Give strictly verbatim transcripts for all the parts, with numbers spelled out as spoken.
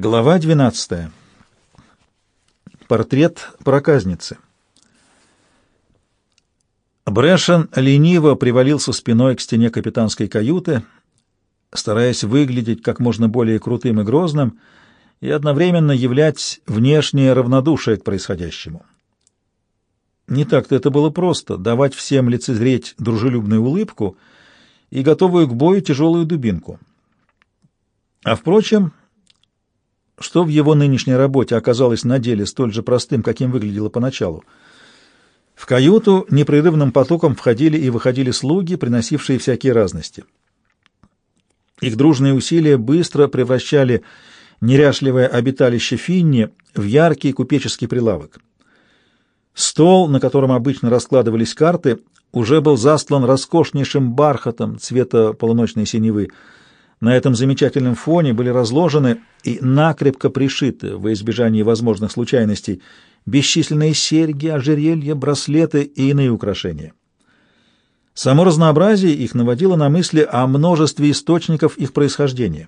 Глава двенадцатая. Портрет проказницы. Брэшен лениво привалился спиной к стене капитанской каюты, стараясь выглядеть как можно более крутым и грозным и одновременно являть внешнее равнодушие к происходящему. Не так-то это было просто — давать всем лицезреть дружелюбную улыбку и готовую к бою тяжелую дубинку. А впрочем, что в его нынешней работе оказалось на деле столь же простым, каким выглядело поначалу. В каюту непрерывным потоком входили и выходили слуги, приносившие всякие разности. Их дружные усилия быстро превращали неряшливое обиталище Финни в яркий купеческий прилавок. Стол, на котором обычно раскладывались карты, уже был застлан роскошнейшим бархатом цвета полуночной синевы. На этом замечательном фоне были разложены и накрепко пришиты, во избежание возможных случайностей, бесчисленные серьги, ожерелья, браслеты и иные украшения. Само разнообразие их наводило на мысли о множестве источников их происхождения.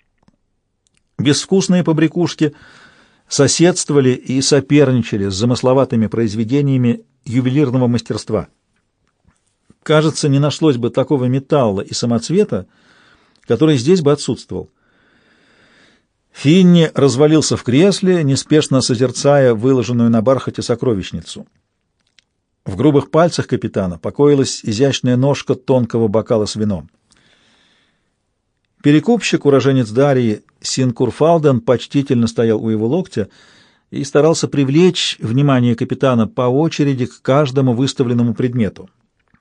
Безвкусные побрякушки соседствовали и соперничали с замысловатыми произведениями ювелирного мастерства. Кажется, не нашлось бы такого металла и самоцвета, который здесь бы отсутствовал. Финни развалился в кресле, неспешно созерцая выложенную на бархате сокровищницу. В грубых пальцах капитана покоилась изящная ножка тонкого бокала с вином. Перекупщик, уроженец Дарьи, Синкурфалден, почтительно стоял у его локтя и старался привлечь внимание капитана по очереди к каждому выставленному предмету.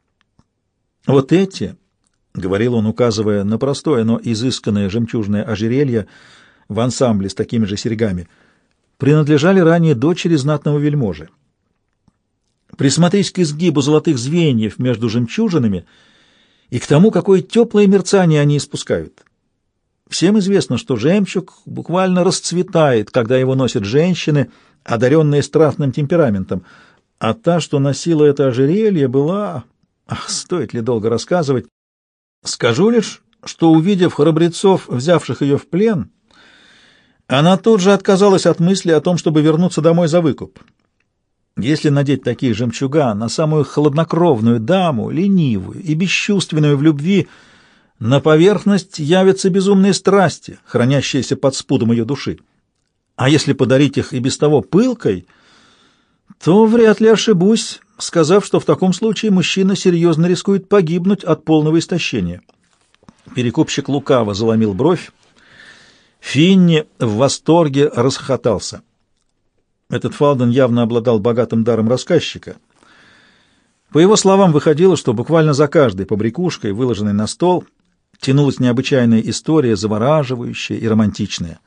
Вот эти, — говорил он, указывая на простое, но изысканное жемчужное ожерелье в ансамбле с такими же серьгами, — принадлежали ранее дочери знатного вельможи. Присмотрись к изгибу золотых звеньев между жемчужинами и к тому, какое теплое мерцание они испускают. Всем известно, что жемчуг буквально расцветает, когда его носят женщины, одаренные страстным темпераментом, а та, что носила это ожерелье, была... Ах, стоит ли долго рассказывать? Скажу лишь, что, увидев храбрецов, взявших ее в плен, она тут же отказалась от мысли о том, чтобы вернуться домой за выкуп. Если надеть такие жемчуга на самую хладнокровную даму, ленивую и бесчувственную в любви, на поверхность явятся безумные страсти, хранящиеся под спудом ее души. А если подарить их и без того пылкой, то вряд ли ошибусь, сказав, что в таком случае мужчина серьезно рискует погибнуть от полного истощения. Перекупщик лукаво заломил бровь. Финни в восторге расхохотался. Этот Фалден явно обладал богатым даром рассказчика. По его словам, выходило, что буквально за каждой побрякушкой, выложенной на стол, тянулась необычайная история, завораживающая и романтичная.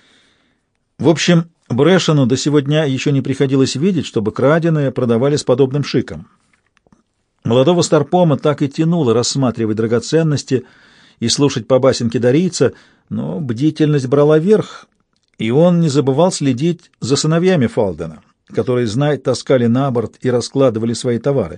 В общем, Брэшену до сего дня еще не приходилось видеть, чтобы краденое продавали с подобным шиком. Молодого старпома так и тянуло рассматривать драгоценности и слушать по басенке дарийца, но бдительность брала верх, и он не забывал следить за сыновьями Фалдена, которые, знай, таскали на борт и раскладывали свои товары.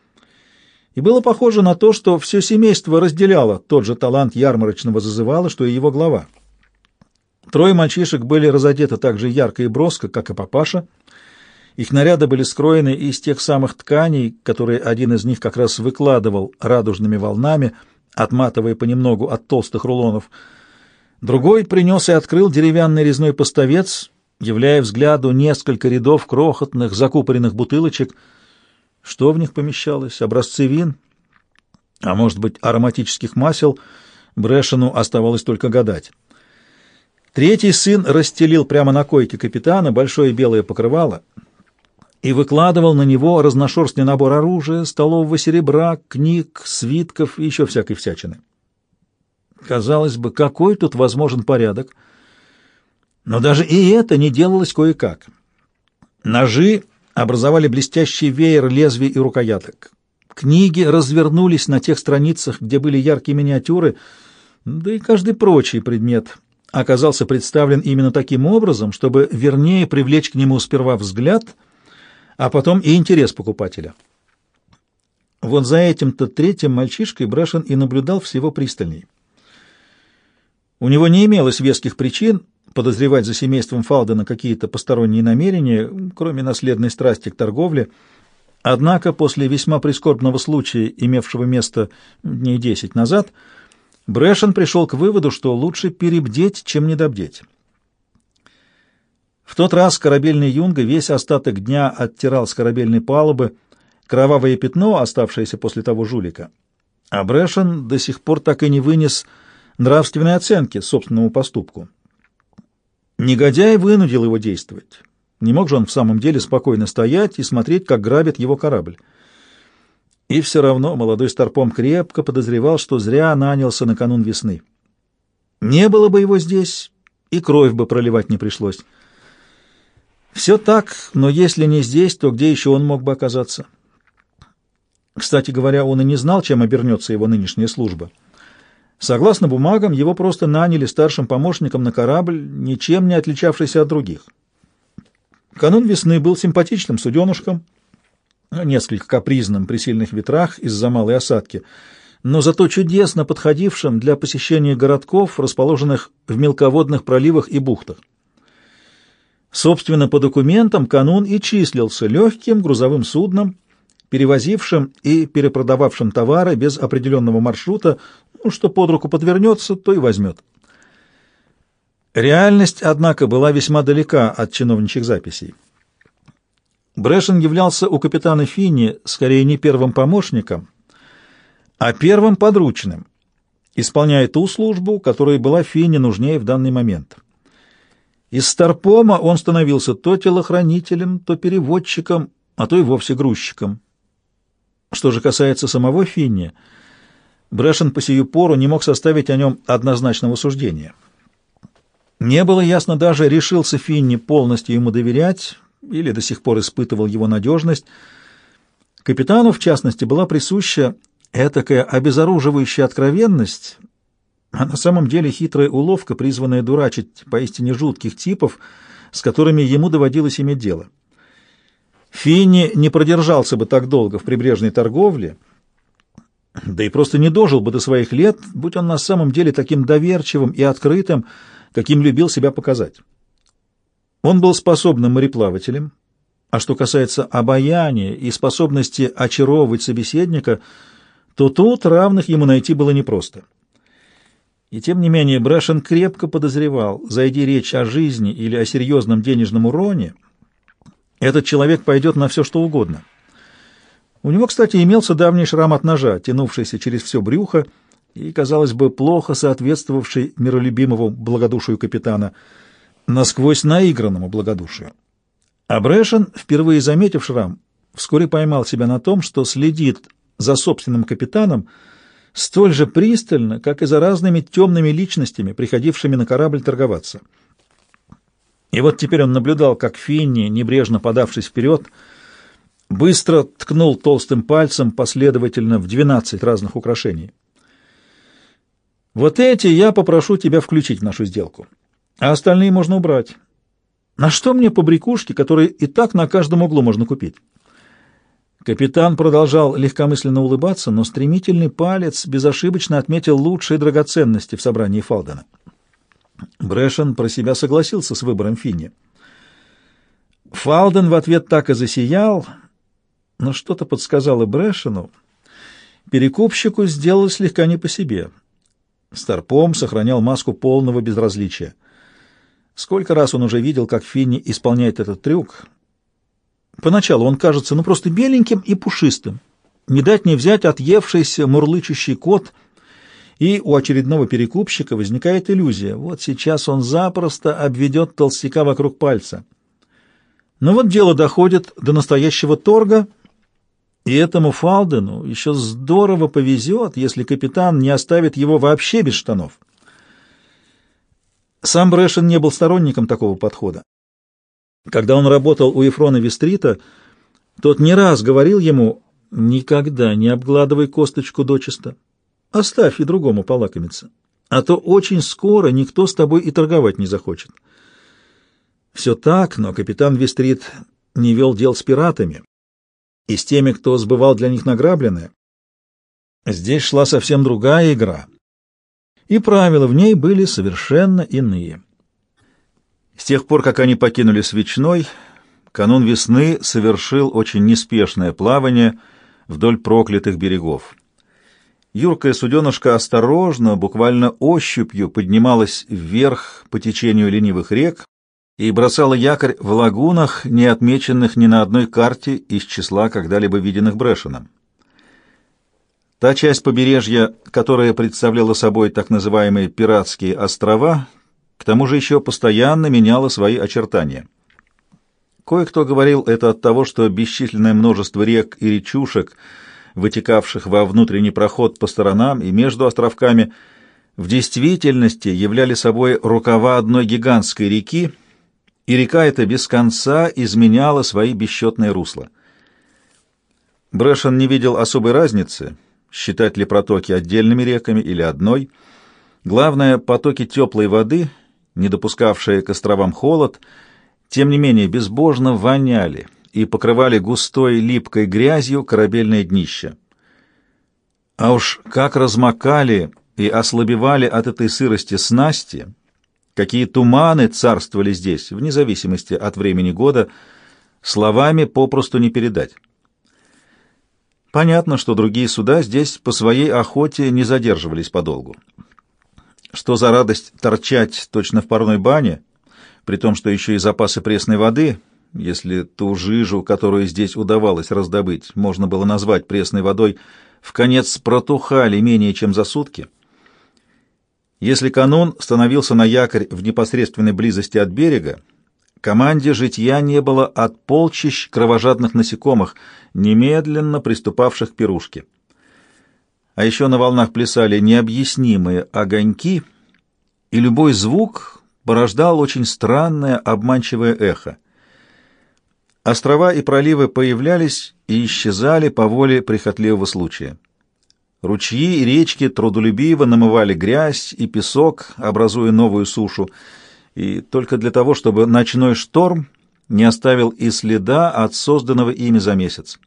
И было похоже на то, что все семейство разделяло тот же талант ярмарочного зазывала, что и его глава. Трое мальчишек были разодеты так же ярко и броско, как и папаша. Их наряды были скроены из тех самых тканей, которые один из них как раз выкладывал радужными волнами, отматывая понемногу от толстых рулонов. Другой принес и открыл деревянный резной поставец, являя взгляду несколько рядов крохотных закупоренных бутылочек. Что в них помещалось? Образцы вин? А может быть, ароматических масел? Брэшену оставалось только гадать. Третий сын расстелил прямо на койке капитана большое белое покрывало и выкладывал на него разношерстный набор оружия, столового серебра, книг, свитков и еще всякой всячины. Казалось бы, какой тут возможен порядок? Но даже и это не делалось кое-как. Ножи образовали блестящий веер лезвий и рукояток. Книги развернулись на тех страницах, где были яркие миниатюры, да и каждый прочий предмет оказался представлен именно таким образом, чтобы вернее привлечь к нему сперва взгляд, а потом и интерес покупателя. Вот за этим-то третьим мальчишкой Брэшен и наблюдал всего пристальней. У него не имелось веских причин подозревать за семейством Фалдена какие-то посторонние намерения, кроме наследной страсти к торговле. Однако после весьма прискорбного случая, имевшего место дней десять назад, Брэшен пришел к выводу, что лучше перебдеть, чем недобдеть. В тот раз корабельный юнга весь остаток дня оттирал с корабельной палубы кровавое пятно, оставшееся после того жулика, а Брэшен до сих пор так и не вынес нравственной оценки собственному поступку. Негодяй вынудил его действовать. Не мог же он в самом деле спокойно стоять и смотреть, как грабит его корабль. И все равно молодой старпом крепко подозревал, что зря нанялся накануне весны. Не было бы его здесь, и кровь бы проливать не пришлось. Все так, но если не здесь, то где еще он мог бы оказаться? Кстати говоря, он и не знал, чем обернется его нынешняя служба. Согласно бумагам, его просто наняли старшим помощником на корабль, ничем не отличавшийся от других. Канун весны был симпатичным суденышком, несколько капризным при сильных ветрах из-за малой осадки, но зато чудесно подходившим для посещения городков, расположенных в мелководных проливах и бухтах. Собственно, по документам Канун и числился легким грузовым судном, перевозившим и перепродававшим товары без определенного маршрута, ну, что под руку подвернется, то и возьмет. Реальность, однако, была весьма далека от чиновничьих записей. Брэшен являлся у капитана Финни скорее не первым помощником, а первым подручным, исполняя ту службу, которая была Финни нужнее в данный момент. Из старпома он становился то телохранителем, то переводчиком, а то и вовсе грузчиком. Что же касается самого Финни, Брэшен по сию пору не мог составить о нем однозначного суждения. Не было ясно даже, решился Финни полностью ему доверять или до сих пор испытывал его надежность. Капитану, в частности, была присуща этакая обезоруживающая откровенность, а на самом деле хитрая уловка, призванная дурачить поистине жутких типов, с которыми ему доводилось иметь дело. Финни не продержался бы так долго в прибрежной торговле, да и просто не дожил бы до своих лет, будь он на самом деле таким доверчивым и открытым, каким любил себя показать. Он был способным мореплавателем, а что касается обаяния и способности очаровывать собеседника, то тут равных ему найти было непросто. И тем не менее Брэшен крепко подозревал, зайди речь о жизни или о серьезном денежном уроне, этот человек пойдет на все, что угодно. У него, кстати, имелся давний шрам от ножа, тянувшийся через все брюхо и, казалось бы, плохо соответствовавший миролюбимому благодушию капитана, насквозь наигранному благодушию. А Брэшен, впервые заметив шрам, вскоре поймал себя на том, что следит за собственным капитаном столь же пристально, как и за разными темными личностями, приходившими на корабль торговаться. И вот теперь он наблюдал, как Финни, небрежно подавшись вперед, быстро ткнул толстым пальцем последовательно в двенадцать разных украшений. «Вот эти я попрошу тебя включить в нашу сделку, а остальные можно убрать. На что мне побрякушки, которые и так на каждом углу можно купить?» Капитан продолжал легкомысленно улыбаться, но стремительный палец безошибочно отметил лучшие драгоценности в собрании Фалдена. Брэшен про себя согласился с выбором Финни. Фалден в ответ так и засиял, но что-то подсказало Брэшену. Перекупщику сделалось слегка не по себе. Старпом сохранял маску полного безразличия. Сколько раз он уже видел, как Финни исполняет этот трюк. Поначалу он кажется ну просто беленьким и пушистым. Не дать не взять отъевшийся мурлычущий кот, и у очередного перекупщика возникает иллюзия. Вот сейчас он запросто обведет толстяка вокруг пальца. Но вот дело доходит до настоящего торга, и этому Фалдену еще здорово повезет, если капитан не оставит его вообще без штанов. Сам Брэшен не был сторонником такого подхода. Когда он работал у Ефрона Вестрита, тот не раз говорил ему: «Никогда не обгладывай косточку дочисто, оставь и другому полакомиться, а то очень скоро никто с тобой и торговать не захочет». Все так, но капитан Вестрит не вел дел с пиратами и с теми, кто сбывал для них награбленное. Здесь шла совсем другая игра, и правила в ней были совершенно иные. С тех пор, как они покинули Свечной, канун весны совершил очень неспешное плавание вдоль проклятых берегов. Юркая суденышко осторожно, буквально ощупью поднималась вверх по течению ленивых рек и бросала якорь в лагунах, не отмеченных ни на одной карте из числа когда-либо виденных Брэшеном. Та часть побережья, которая представляла собой так называемые пиратские острова, к тому же еще постоянно меняла свои очертания. Кое-кто говорил это от того, что бесчисленное множество рек и речушек, вытекавших во внутренний проход по сторонам и между островками, в действительности являли собой рукава одной гигантской реки, и река эта без конца изменяла свои бесчетные русла. Брэшен не видел особой разницы, считать ли протоки отдельными реками или одной. Главное, потоки теплой воды, не допускавшие к островам холод, тем не менее безбожно воняли и покрывали густой липкой грязью корабельное днище. А уж как размокали и ослабевали от этой сырости снасти, какие туманы царствовали здесь, вне зависимости от времени года, словами попросту не передать. Понятно, что другие суда здесь по своей охоте не задерживались подолгу. Что за радость торчать точно в парной бане, при том, что еще и запасы пресной воды, если ту жижу, которую здесь удавалось раздобыть, можно было назвать пресной водой, вконец протухали менее чем за сутки. Если канун становился на якорь в непосредственной близости от берега, команде житья не было от полчищ кровожадных насекомых, немедленно приступавших к пирушке. А еще на волнах плясали необъяснимые огоньки, и любой звук порождал очень странное обманчивое эхо. Острова и проливы появлялись и исчезали по воле прихотливого случая. Ручьи и речки трудолюбиво намывали грязь и песок, образуя новую сушу, и только для того, чтобы ночной шторм не оставил и следа от созданного ими за месяц.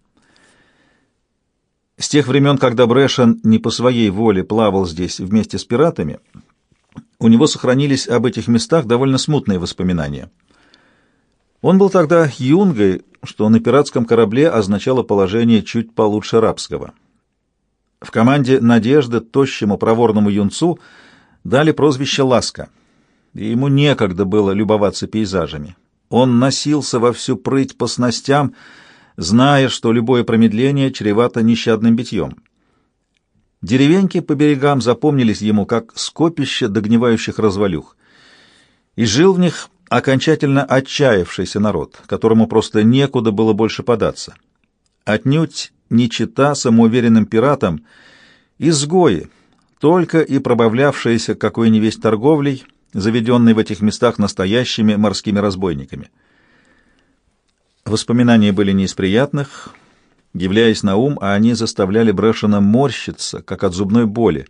С тех времен, когда Брэшен не по своей воле плавал здесь вместе с пиратами, у него сохранились об этих местах довольно смутные воспоминания. Он был тогда юнгой, что на пиратском корабле означало положение чуть получше рабского. В команде «Надежды» тощему проворному юнцу дали прозвище «Ласка», и ему некогда было любоваться пейзажами. Он носился во всю прыть по снастям, зная, что любое промедление чревато нещадным битьем. Деревеньки по берегам запомнились ему как скопище догнивающих развалюх, и жил в них окончательно отчаявшийся народ, которому просто некуда было больше податься. Отнюдь не чета самоуверенным пиратам, изгои, только и пробавлявшиеся какой ни весть торговлей, заведенной в этих местах настоящими морскими разбойниками. Воспоминания были не из приятных, являясь на ум, а они заставляли Брэшена морщиться, как от зубной боли.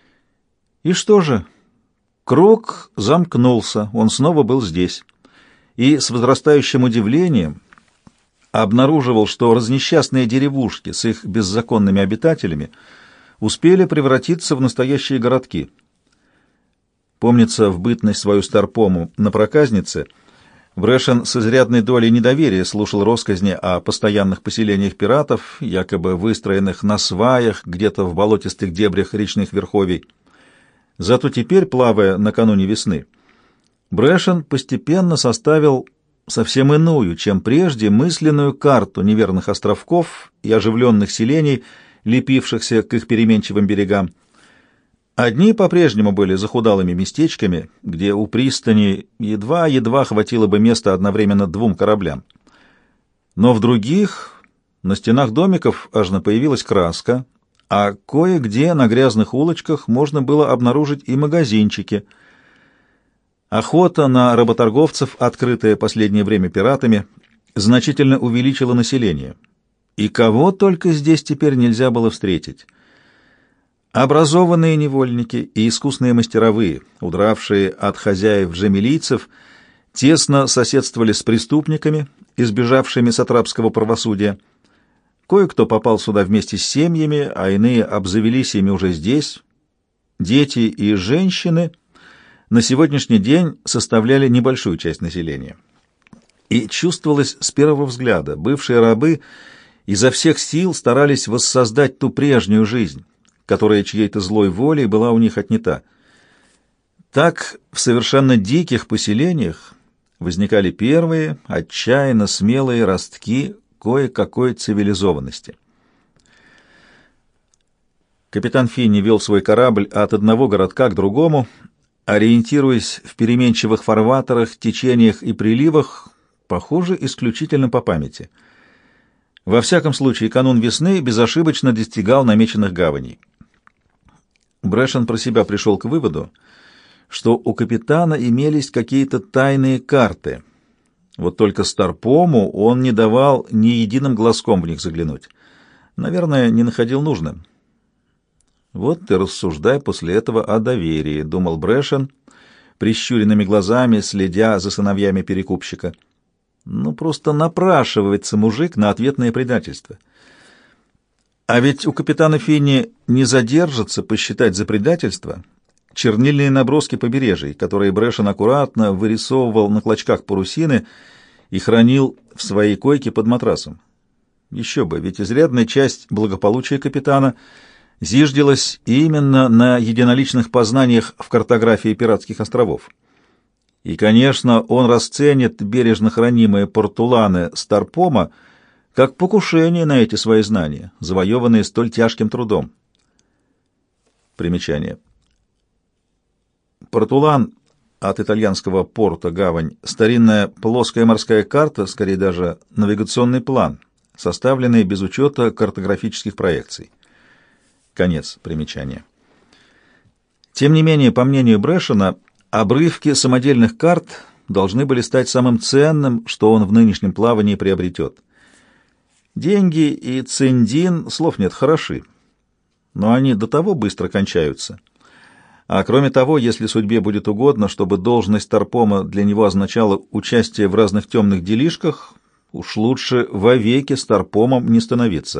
И что же? Круг замкнулся, он снова был здесь, и с возрастающим удивлением обнаруживал, что разнесчастные деревушки с их беззаконными обитателями успели превратиться в настоящие городки. Помнится, в бытность свою старпому на проказнице Брэшен с изрядной долей недоверия слушал россказни о постоянных поселениях пиратов, якобы выстроенных на сваях где-то в болотистых дебрях речных верховий. Зато теперь, плавая накануне весны, Брэшен постепенно составил совсем иную, чем прежде, мысленную карту неверных островков и оживленных селений, лепившихся к их переменчивым берегам. Одни по-прежнему были захудалыми местечками, где у пристани едва-едва хватило бы места одновременно двум кораблям. Но в других, на стенах домиков, аж появилась краска, а кое-где на грязных улочках можно было обнаружить и магазинчики. Охота на работорговцев, открытая последнее время пиратами, значительно увеличила население. И кого только здесь теперь нельзя было встретить. Образованные невольники и искусные мастеровые, удравшие от хозяев-джемилийцев, тесно соседствовали с преступниками, избежавшими сатрапского правосудия. Кое-кто попал сюда вместе с семьями, а иные обзавелись ими уже здесь. Дети и женщины на сегодняшний день составляли небольшую часть населения. И чувствовалось с первого взгляда, бывшие рабы изо всех сил старались воссоздать ту прежнюю жизнь, которая чьей-то злой волей была у них отнята. Так в совершенно диких поселениях возникали первые, отчаянно смелые ростки кое-какой цивилизованности. Капитан Финни вел свой корабль от одного городка к другому, ориентируясь в переменчивых фарватерах, течениях и приливах, похоже, исключительно по памяти. Во всяком случае, канун весны безошибочно достигал намеченных гаваней. Брэшен про себя пришел к выводу, что у капитана имелись какие-то тайные карты. Вот только Старпому он не давал ни единым глазком в них заглянуть. Наверное, не находил нужным. «Вот ты рассуждай после этого о доверии», — думал Брэшен, прищуренными глазами следя за сыновьями перекупщика. Ну, просто напрашивается мужик на ответное предательство. А ведь у капитана Финни не задержится посчитать за предательство чернильные наброски побережий, которые Брэшен аккуратно вырисовывал на клочках парусины и хранил в своей койке под матрасом. Еще бы, ведь изрядная часть благополучия капитана зиждилась именно на единоличных познаниях в картографии пиратских островов. И, конечно, он расценит бережно хранимые портуланы Старпома как покушение на эти свои знания, завоеванные столь тяжким трудом. Примечание. Портулан, от итальянского порта гавань, старинная плоская морская карта, скорее даже навигационный план, составленный без учета картографических проекций. Конец примечания. Тем не менее, по мнению Брэшена, обрывки самодельных карт должны были стать самым ценным, что он в нынешнем плавании приобретет. Деньги и циндин, слов нет, хороши, но они до того быстро кончаются. А кроме того, если судьбе будет угодно, чтобы должность Старпома для него означала участие в разных темных делишках, уж лучше вовеки Старпомом не становиться.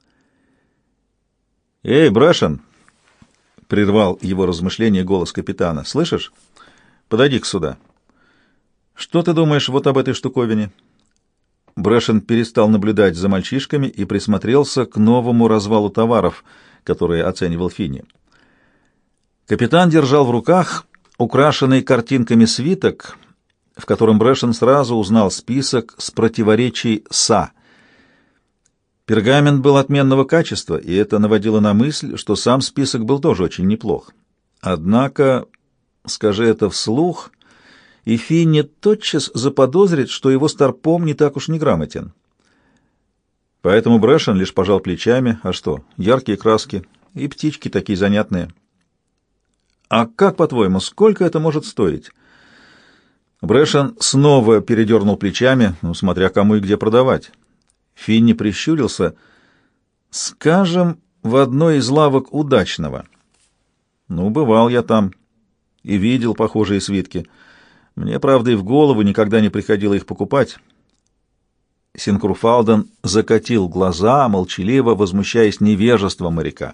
«Эй, Брэшен!» — прервал его размышление голос капитана. «Слышишь? Подойди-ка сюда. Что ты думаешь вот об этой штуковине?» Брэшен перестал наблюдать за мальчишками и присмотрелся к новому развалу товаров, которые оценивал Финни. Капитан держал в руках украшенный картинками свиток, в котором Брэшен сразу узнал список с противоречий «са». Пергамент был отменного качества, и это наводило на мысль, что сам список был тоже очень неплох. Однако, скажи это вслух, и Финни тотчас заподозрит, что его Старпом не так уж неграмотен. Поэтому Брэшен лишь пожал плечами. А что, яркие краски и птички такие занятные. «А как, по-твоему, сколько это может стоить?» Брэшен снова передернул плечами, ну, смотря кому и где продавать. Финни прищурился. «Скажем, в одной из лавок удачного. Ну, бывал я там и видел похожие свитки. Мне, правда, и в голову никогда не приходило их покупать». Синкурфалден закатил глаза, молчаливо возмущаясь невежеством моряка.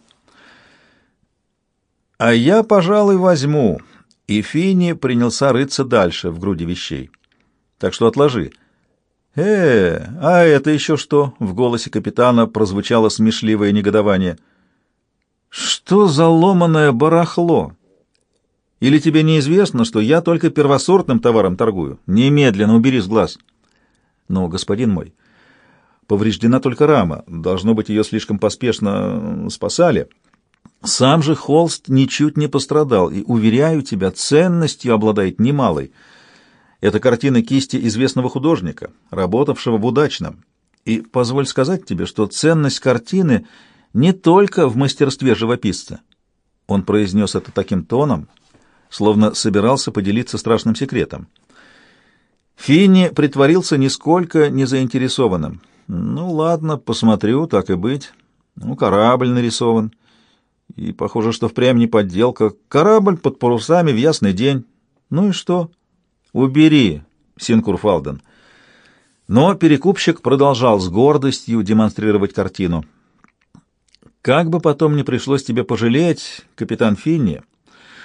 «А я, пожалуй, возьму». И Финни принялся рыться дальше в груди вещей. «Так что отложи». «Э, а это еще что?» — в голосе капитана прозвучало смешливое негодование. «Что за ломаное барахло? Или тебе неизвестно, что я только первосортным товаром торгую? Немедленно убери с глаз». «Но, господин мой, повреждена только рама. Должно быть, ее слишком поспешно спасали. Сам же холст ничуть не пострадал, и, уверяю тебя, ценностью обладает немалой. Это картина кисти известного художника, работавшего в удачном. И позволь сказать тебе, что ценность картины не только в мастерстве живописца». Он произнес это таким тоном, словно собирался поделиться страшным секретом. Финни притворился нисколько не заинтересованным. «Ну, ладно, посмотрю, так и быть. Ну, корабль нарисован. И похоже, что впрямь не подделка. Корабль под парусами в ясный день. Ну и что? Убери, Синкурфалден». Но перекупщик продолжал с гордостью демонстрировать картину. «Как бы потом не пришлось тебе пожалеть, капитан Финни,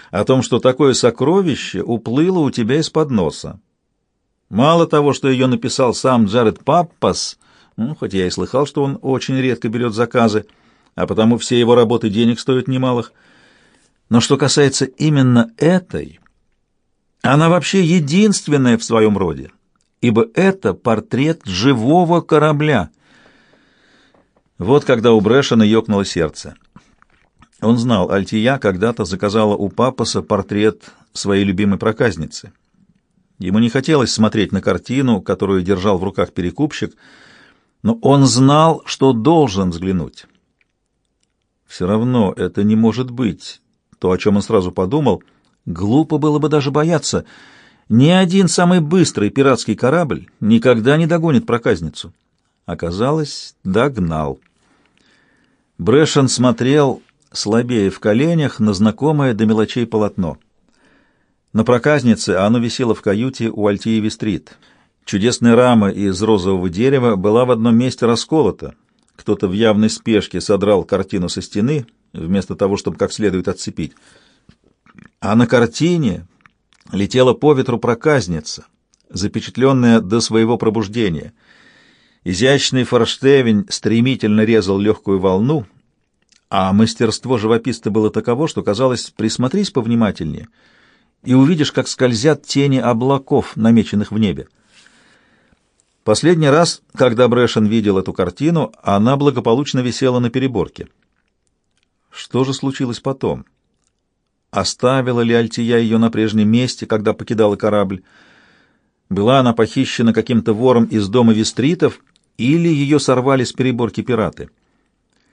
о том, что такое сокровище уплыло у тебя из-под носа. Мало того, что ее написал сам Джаред Паппас, ну, хоть я и слыхал, что он очень редко берет заказы, а потому все его работы денег стоят немалых, но что касается именно этой, она вообще единственная в своем роде, ибо это портрет живого корабля. Вот когда у Брэшена ёкнуло сердце. Он знал, Альтия когда-то заказала у Паппаса портрет своей любимой проказницы. Ему не хотелось смотреть на картину, которую держал в руках перекупщик, но он знал, что должен взглянуть. Все равно это не может быть то, о чем он сразу подумал. Глупо было бы даже бояться. Ни один самый быстрый пиратский корабль никогда не догонит проказницу. Оказалось, догнал. Брэшен смотрел, слабее в коленях, на знакомое до мелочей полотно. На проказнице оно висело в каюте у Альтии Вестрит. Чудесная рама из розового дерева была в одном месте расколота. Кто-то в явной спешке содрал картину со стены, вместо того, чтобы как следует отцепить. А на картине летела по ветру проказница, запечатленная до своего пробуждения. Изящный форштевень стремительно резал легкую волну, а мастерство живописца было таково, что казалось, присмотрись повнимательнее, и увидишь, как скользят тени облаков, намеченных в небе. Последний раз, когда Брэшен видел эту картину, она благополучно висела на переборке. Что же случилось потом? Оставила ли Альтия ее на прежнем месте, когда покидала корабль? Была она похищена каким-то вором из дома Вестритов, или ее сорвали с переборки пираты?